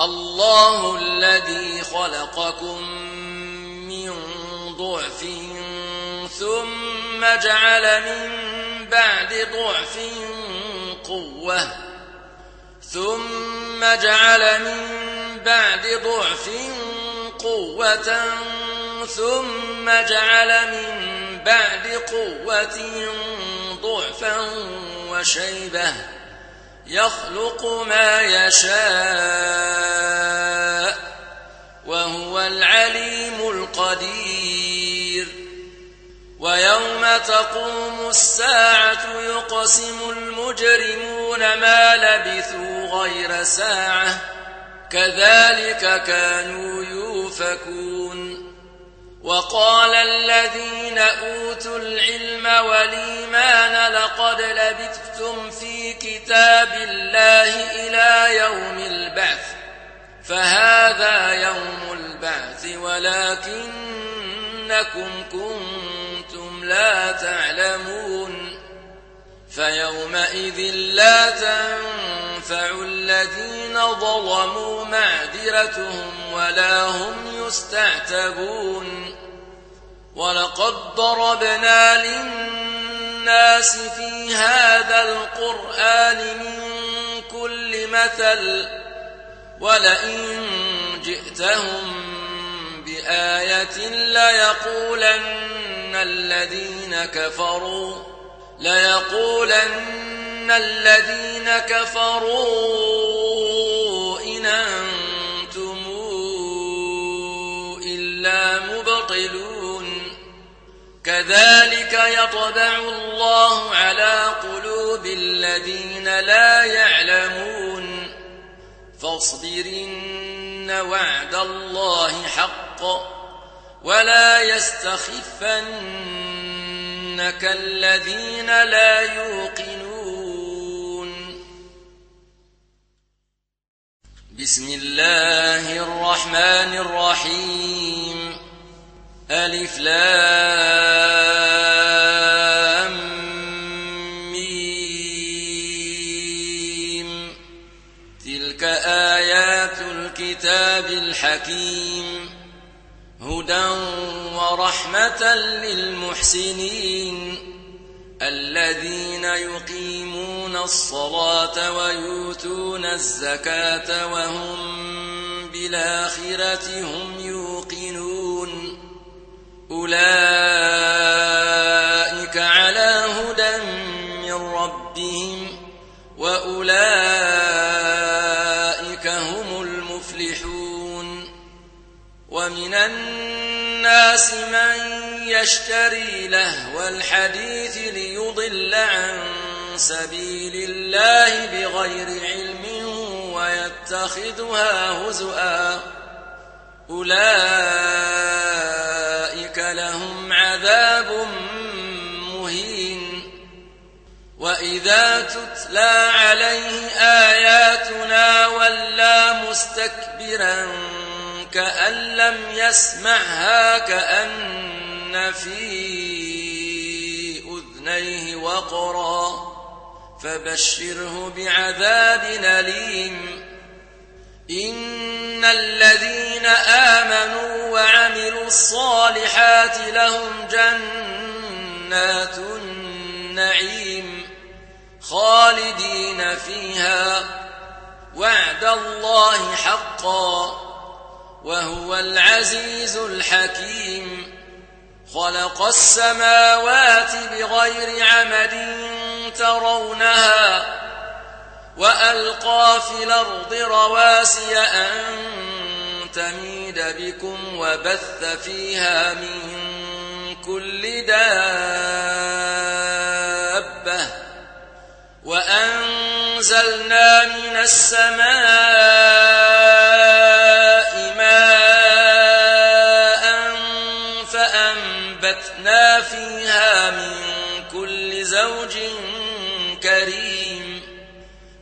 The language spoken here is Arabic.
الله الذي خلقكم من ضعف ثم جعل من بعد ضعف قوة ثم جعل من بعد ضعف قوة ثم جعل من بعد قوة ضعفا وشيبة يخلق ما يشاء وهو العليم القدير ويوم تقوم الساعة يقسم المجرمون ما لبثوا غير ساعة كذلك كانوا يؤفكون وقال الذين أوتوا العلم والإيمان لقد لبثتم في كتاب الله إلى يوم البعث فهذا يوم البعث ولكنكم كنتم لا تعلمون فيومئذ لا تنفع الذين ظلموا معذرتهم ولا هم يستعتبون ولقد ضربنا للناس في هذا القرآن من كل مثل ولئن جئتهم بآية ليقولن الذين كفروا إن أنتم إلا مبطلون كذلك يطبع الله على قلوب الذين لا يعلمون فاصبر إن وعد الله حق ولا يستخفنك الذين لا يوقنون بسم الله الرحمن الرحيم ألف لام ميم تلك آيات الكتاب الحكيم هدى ورحمة للمحسنين الذين يقيمون الصلاة ويؤتون الزكاة وهم بالآخرة هم يوقنون أولئك على هدى من ربهم وأولئك هم المفلحون ومن الناس من يشتري لهو الحديث ليضل عن سبيل الله بغير علم ويتخذها هزؤا أولئك لهم عذاب مهين وإذا تتلى عليه آياتنا ولى مستكبرا كأن لم يسمعها كأن في أذنيه وقرا فبشره بعذاب أليم إن الذين آمنوا وعملوا الصالحات لهم جنات النعيم خالدين فيها وعد الله حقا وهو العزيز الحكيم خلق السماوات بغير عمد ترونها وألقى في الأرض رواسي أن تميد بكم وبث فيها من كل دابة وأنزلنا من السماء ماء فأنبتنا فيها من كل زوج